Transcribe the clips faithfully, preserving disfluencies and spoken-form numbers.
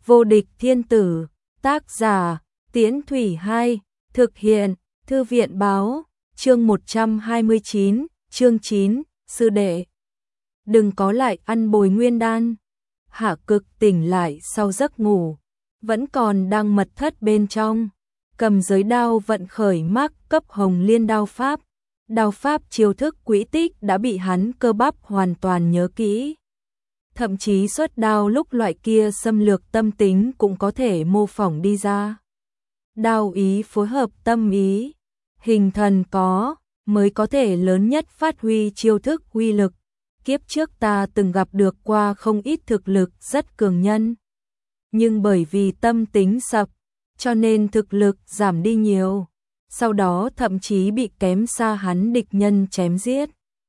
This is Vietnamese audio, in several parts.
Vô địch thiên tử, tác giả, Tiễn Thủy hai, thực hiện, Thư viện báo, chương một trăm hai mươi chín, chương chín, sư đệ. Đừng có lại ăn bồi nguyên đan. Hạ Cực tỉnh lại sau giấc ngủ, vẫn còn đang mật thất bên trong, cầm giới đao vận khởi mác cấp Hồng Liên đao pháp. Đao pháp chiêu thức quỹ tích đã bị hắn cơ bắp hoàn toàn nhớ kỹ. Thậm chí xuất đao lúc loại kia xâm lược tâm tính cũng có thể mô phỏng đi ra. Đao ý phối hợp tâm ý, hình thần có, mới có thể lớn nhất phát huy chiêu thức uy lực. Kiếp trước ta từng gặp được qua không ít thực lực rất cường nhân. Nhưng bởi vì tâm tính sập, cho nên thực lực giảm đi nhiều. Sau đó thậm chí bị kém xa hắn địch nhân chém giết.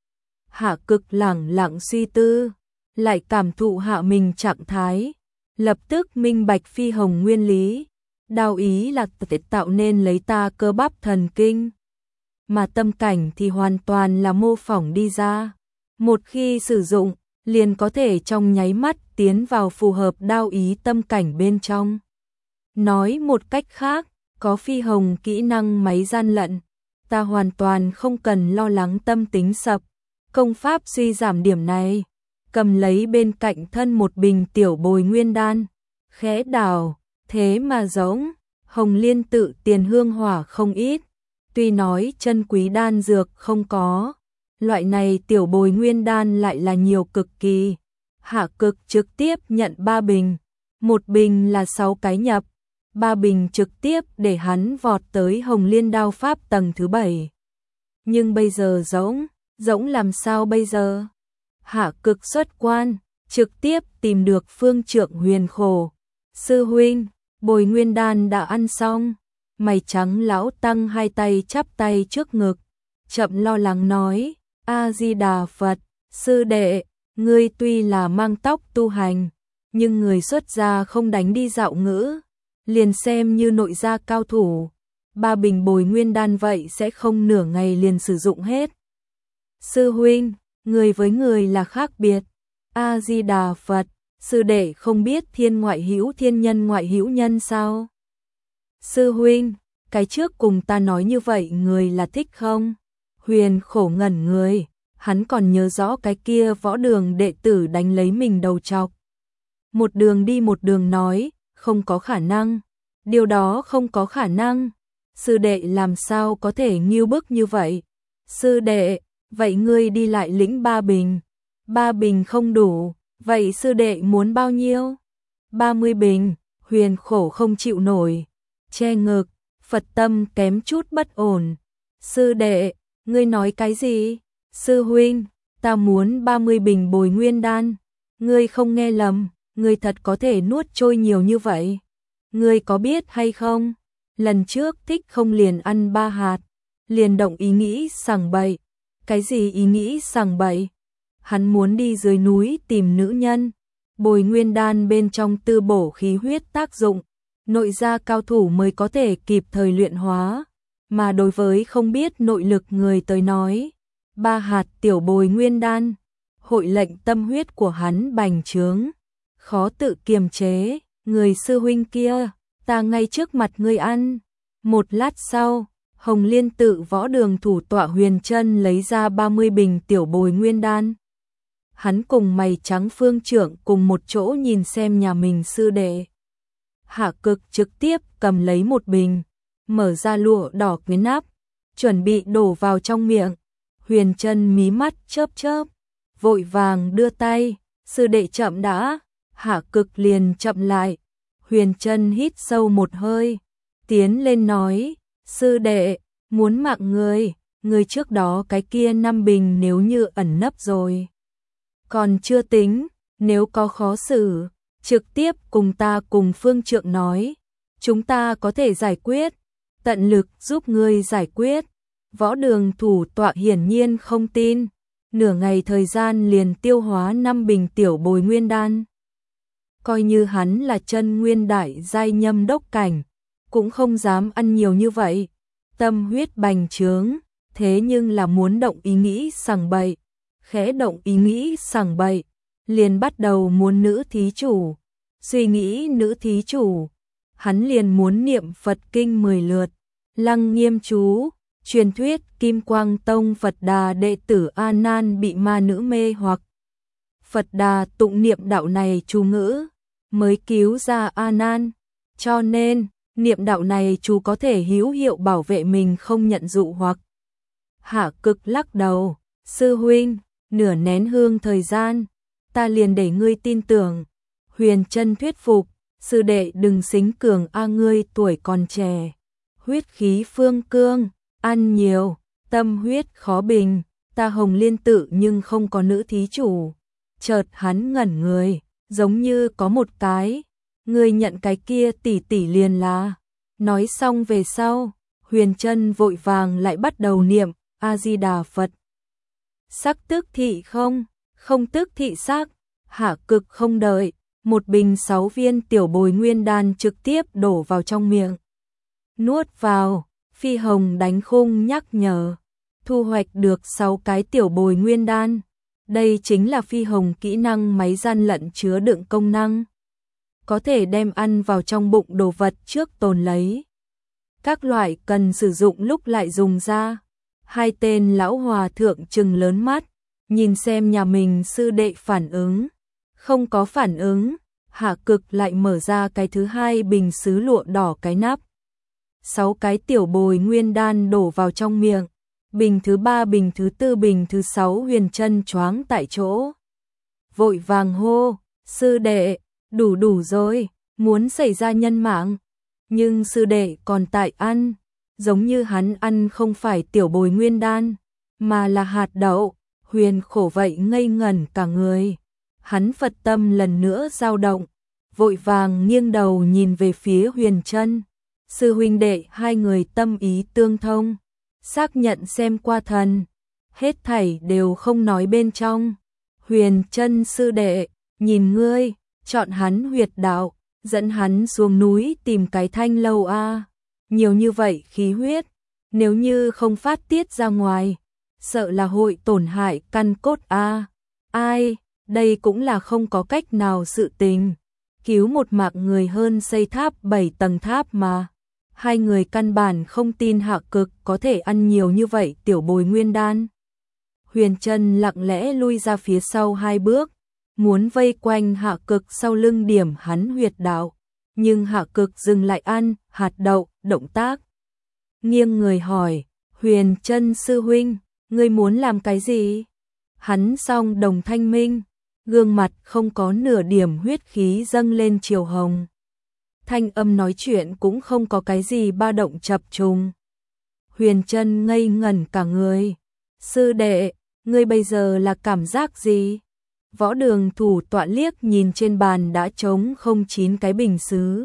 Hạ Cực lẳng lặng suy tư, lại cảm thụ hạ mình trạng thái, lập tức minh bạch phi hồng nguyên lý. Đao ý là tạo nên lấy ta cơ bắp thần kinh, mà tâm cảnh thì hoàn toàn là mô phỏng đi ra. Một khi sử dụng, liền có thể trong nháy mắt tiến vào phù hợp đao ý tâm cảnh bên trong. Nói một cách khác, có phi hồng kỹ năng máy gian lận, ta hoàn toàn không cần lo lắng tâm tính sập, công pháp suy giảm điểm này. Cầm lấy bên cạnh thân một bình tiểu bồi nguyên đan, khẽ đảo, thế mà giống, Hồng Liên tự tiền hương hỏa không ít. Tuy nói chân quý đan dược không có, loại này tiểu bồi nguyên đan lại là nhiều cực kỳ. Hạ Cực trực tiếp nhận ba bình, một bình là sáu cái nhập, ba bình trực tiếp để hắn vọt tới Hồng Liên đao pháp tầng thứ bảy. Nhưng bây giờ giống, giống làm sao bây giờ? Hạ Cực xuất quan, trực tiếp tìm được Phương Trượng Huyền khổ. Sư huynh, bồi nguyên đan đã ăn xong. Mày trắng lão tăng hai tay chắp tay trước ngực, chậm lo lắng nói, A-di-đà Phật, sư đệ, ngươi tuy là mang tóc tu hành, nhưng người xuất gia không đánh đi dạo ngữ, liền xem như nội gia cao thủ. Ba bình bồi nguyên đan vậy sẽ không nửa ngày liền sử dụng hết. Sư huynh, người với người là khác biệt. A-di-đà Phật, sư đệ không biết thiên ngoại hữu thiên nhân ngoại hữu nhân sao? Sư huynh, cái trước cùng ta nói như vậy người là thích không? Huyền khổ ngẩn người, hắn còn nhớ rõ cái kia võ đường đệ tử đánh lấy mình đầu chọc. Một đường đi một đường nói, không có khả năng, điều đó không có khả năng. Sư đệ làm sao có thể nghiêu bức như vậy? Sư đệ, vậy ngươi đi lại lĩnh ba bình. Ba bình không đủ, vậy sư đệ muốn bao nhiêu? Ba mươi bình. Huyền khổ không chịu nổi, che ngực, Phật tâm kém chút bất ổn. Sư đệ, ngươi nói cái gì? Sư huynh, ta muốn ba mươi bình bồi nguyên đan. Ngươi không nghe lầm, ngươi thật có thể nuốt trôi nhiều như vậy. Ngươi có biết hay không? Lần trước thích không liền ăn ba hạt, liền động ý nghĩ sằng bậy. Cái gì ý nghĩ sằng bậy? Hắn muốn đi dưới núi tìm nữ nhân. Bồi nguyên đan bên trong tư bổ khí huyết tác dụng, nội gia cao thủ mới có thể kịp thời luyện hóa, mà đối với không biết nội lực người tới nói, ba hạt tiểu bồi nguyên đan, hội lệnh tâm huyết của hắn bành trướng, khó tự kiềm chế. Người sư huynh kia, ta ngay trước mặt ngươi ăn. Một lát sau, Hồng Liên tự võ đường thủ tọa Huyền Trân lấy ra ba mươi bình tiểu bồi nguyên đan. Hắn cùng mày trắng Phương Trượng cùng một chỗ nhìn xem nhà mình sư đệ. Hạ Cực trực tiếp cầm lấy một bình, mở ra lụa đỏ cái nắp, chuẩn bị đổ vào trong miệng. Huyền Trân mí mắt chớp chớp, vội vàng đưa tay, sư đệ chậm đã. Hạ Cực liền chậm lại. Huyền Trân hít sâu một hơi, tiến lên nói, sư đệ, muốn mạng người, người trước đó cái kia năm bình nếu như ẩn nấp rồi. Còn chưa tính, nếu có khó xử, trực tiếp cùng ta cùng Phương Trượng nói, chúng ta có thể giải quyết, tận lực giúp ngươi giải quyết. Võ đường thủ tọa hiển nhiên không tin, nửa ngày thời gian liền tiêu hóa năm bình tiểu bồi nguyên đan. Coi như hắn là chân nguyên đại giai nhâm đốc cảnh, cũng không dám ăn nhiều như vậy. Tâm huyết bành trướng, thế nhưng là muốn động ý nghĩ sằng bậy. Khẽ động ý nghĩ sằng bậy, liền bắt đầu muốn nữ thí chủ. suy nghĩ nữ thí chủ, hắn liền muốn niệm Phật kinh mười lượt. Lăng Nghiêm chú, truyền thuyết Kim Quang Tông Phật Đà đệ tử A Nan bị ma nữ mê hoặc. Phật Đà tụng niệm đạo này chú ngữ, mới cứu ra A Nan, cho nên niệm đạo này chú có thể hữu hiệu bảo vệ mình không nhận dụ hoặc. Hạ Cực lắc đầu, sư huynh, nửa nén hương thời gian, ta liền để ngươi tin tưởng. Huyền Trân thuyết phục, sư đệ đừng xính cường a ngươi tuổi còn trẻ, huyết khí phương cương, ăn nhiều, tâm huyết khó bình, ta Hồng Liên tự nhưng không có nữ thí chủ. Chợt hắn ngẩn người, giống như có một cái, ngươi nhận cái kia tỷ tỷ liền là. Nói xong về sau, Huyền Trân vội vàng lại bắt đầu niệm A Di Đà Phật. Sắc tức thị không, không tức thị sắc. Hạ Cực không đợi, một bình sáu viên tiểu bồi nguyên đan trực tiếp đổ vào trong miệng. Nuốt vào, Phi Hồng đánh khung nhắc nhở, thu hoạch được sáu cái tiểu bồi nguyên đan. Đây chính là Phi Hồng kỹ năng máy gian lận chứa đựng công năng. Có thể đem ăn vào trong bụng đồ vật trước tồn lấy. Các loại cần sử dụng lúc lại dùng ra. Hai tên lão hòa thượng trừng lớn mắt, nhìn xem nhà mình sư đệ phản ứng. Không có phản ứng, Hạ Cực lại mở ra cái thứ hai bình sứ lụa đỏ cái nắp. Sáu cái tiểu bồi nguyên đan đổ vào trong miệng. Bình thứ ba, bình thứ tư, bình thứ sáu. Huyền Trân choáng tại chỗ. Vội vàng hô, sư đệ, đủ đủ rồi, muốn xảy ra nhân mạng. Nhưng sư đệ còn tại ăn, giống như hắn ăn không phải tiểu bồi nguyên đan, mà là hạt đậu. Huyền khổ vậy ngây ngẩn cả người. Hắn Phật tâm lần nữa dao động, vội vàng nghiêng đầu nhìn về phía Huyền Trân. Sư huynh đệ hai người tâm ý tương thông, xác nhận xem qua thần, hết thảy đều không nói bên trong. Huyền Trân sư đệ, nhìn ngươi, chọn hắn huyệt đạo, dẫn hắn xuống núi tìm cái thanh lâu a. Nhiều như vậy khí huyết, nếu như không phát tiết ra ngoài, sợ là hội tổn hại căn cốt a. Ai, đây cũng là không có cách nào sự tình. Cứu một mạng người hơn xây tháp bảy tầng tháp mà. Hai người căn bản không tin Hạ Cực có thể ăn nhiều như vậy tiểu bồi nguyên đan. Huyền Trân lặng lẽ lui ra phía sau hai bước, muốn vây quanh Hạ Cực sau lưng điểm hắn huyệt đạo, nhưng Hạ Cực dừng lại ăn hạt đậu, động tác. Nghiêng người hỏi, Huyền Trân sư huynh, ngươi muốn làm cái gì? Hắn song đồng thanh minh, gương mặt không có nửa điểm huyết khí dâng lên chiều hồng. Thanh âm nói chuyện cũng không có cái gì ba động chập trùng. Huyền Trân ngây ngẩn cả người. Sư đệ, ngươi bây giờ là cảm giác gì? Võ Đường thủ tọa liếc nhìn trên bàn đã trống không chín cái bình sứ.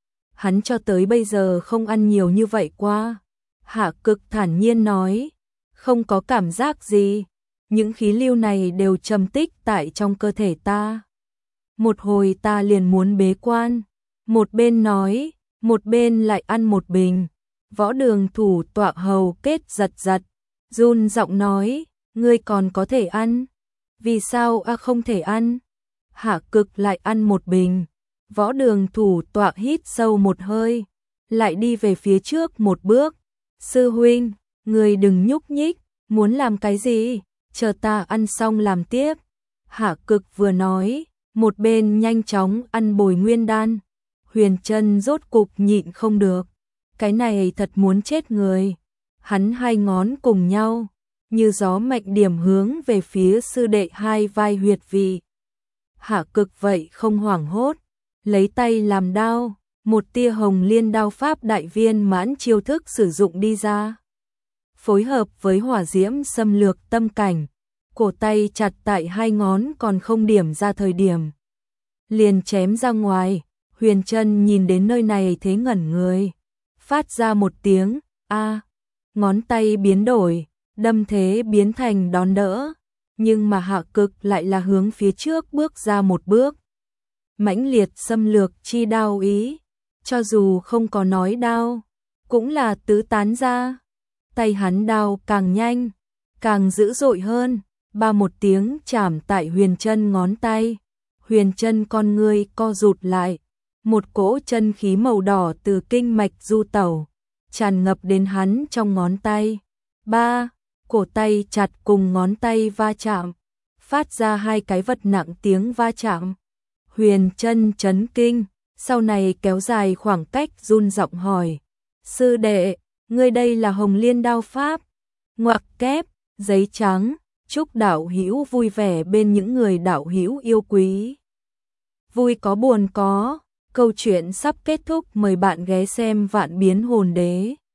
Hắn cho tới bây giờ không ăn nhiều như vậy qua. Hạ Cực thản nhiên nói, không có cảm giác gì. Những khí lưu này đều trầm tích tại trong cơ thể ta. Một hồi ta liền muốn bế quan. Một bên nói, một bên lại ăn một bình. Võ Đường thủ tọa hầu kết giật giật, run giọng nói, ngươi còn có thể ăn. Vì sao a không thể ăn? Hạ Cực lại ăn một bình. Võ Đường thủ tọa hít sâu một hơi, lại đi về phía trước một bước. Sư huynh, ngươi đừng nhúc nhích, muốn làm cái gì? Chờ ta ăn xong làm tiếp. Hạ Cực vừa nói, một bên nhanh chóng ăn bồi nguyên đan. Huyền Trân rốt cục nhịn không được. Cái này thật muốn chết người. Hắn hai ngón cùng nhau, như gió mạnh điểm hướng về phía sư đệ hai vai huyệt vị. Hạ Cực vậy không hoảng hốt, lấy tay làm đao, một tia hồng liên đao pháp đại viên mãn chiêu thức sử dụng đi ra. Phối hợp với hỏa diễm xâm lược tâm cảnh, cổ tay chặt tại hai ngón còn không điểm ra thời điểm. Liền chém ra ngoài. Huyền Trân nhìn đến nơi này thế ngẩn người, phát ra một tiếng a, ngón tay biến đổi, đâm thế biến thành đón đỡ, nhưng mà Hạ Cực lại là hướng phía trước bước ra một bước. Mãnh liệt xâm lược chi đao ý, cho dù không có nói đao, cũng là tứ tán ra. Tay hắn đao càng nhanh, càng dữ dội hơn, ba một tiếng chạm tại Huyền Trân ngón tay. Huyền Chân con ngươi co rụt lại, một cỗ chân khí màu đỏ từ kinh mạch du tẩu, tràn ngập đến hắn trong ngón tay. Ba, cổ tay chặt cùng ngón tay va chạm, phát ra hai cái vật nặng tiếng va chạm. Huyền Chân chấn kinh, sau này kéo dài khoảng cách run giọng hỏi: "Sư đệ, ngươi đây là Hồng Liên đao pháp?" Ngoặc kép, giấy trắng, chúc đạo hữu vui vẻ bên những người đạo hữu yêu quý. Vui có buồn có, câu chuyện sắp kết thúc, mời bạn ghé xem Vạn Biến Hồn Đế.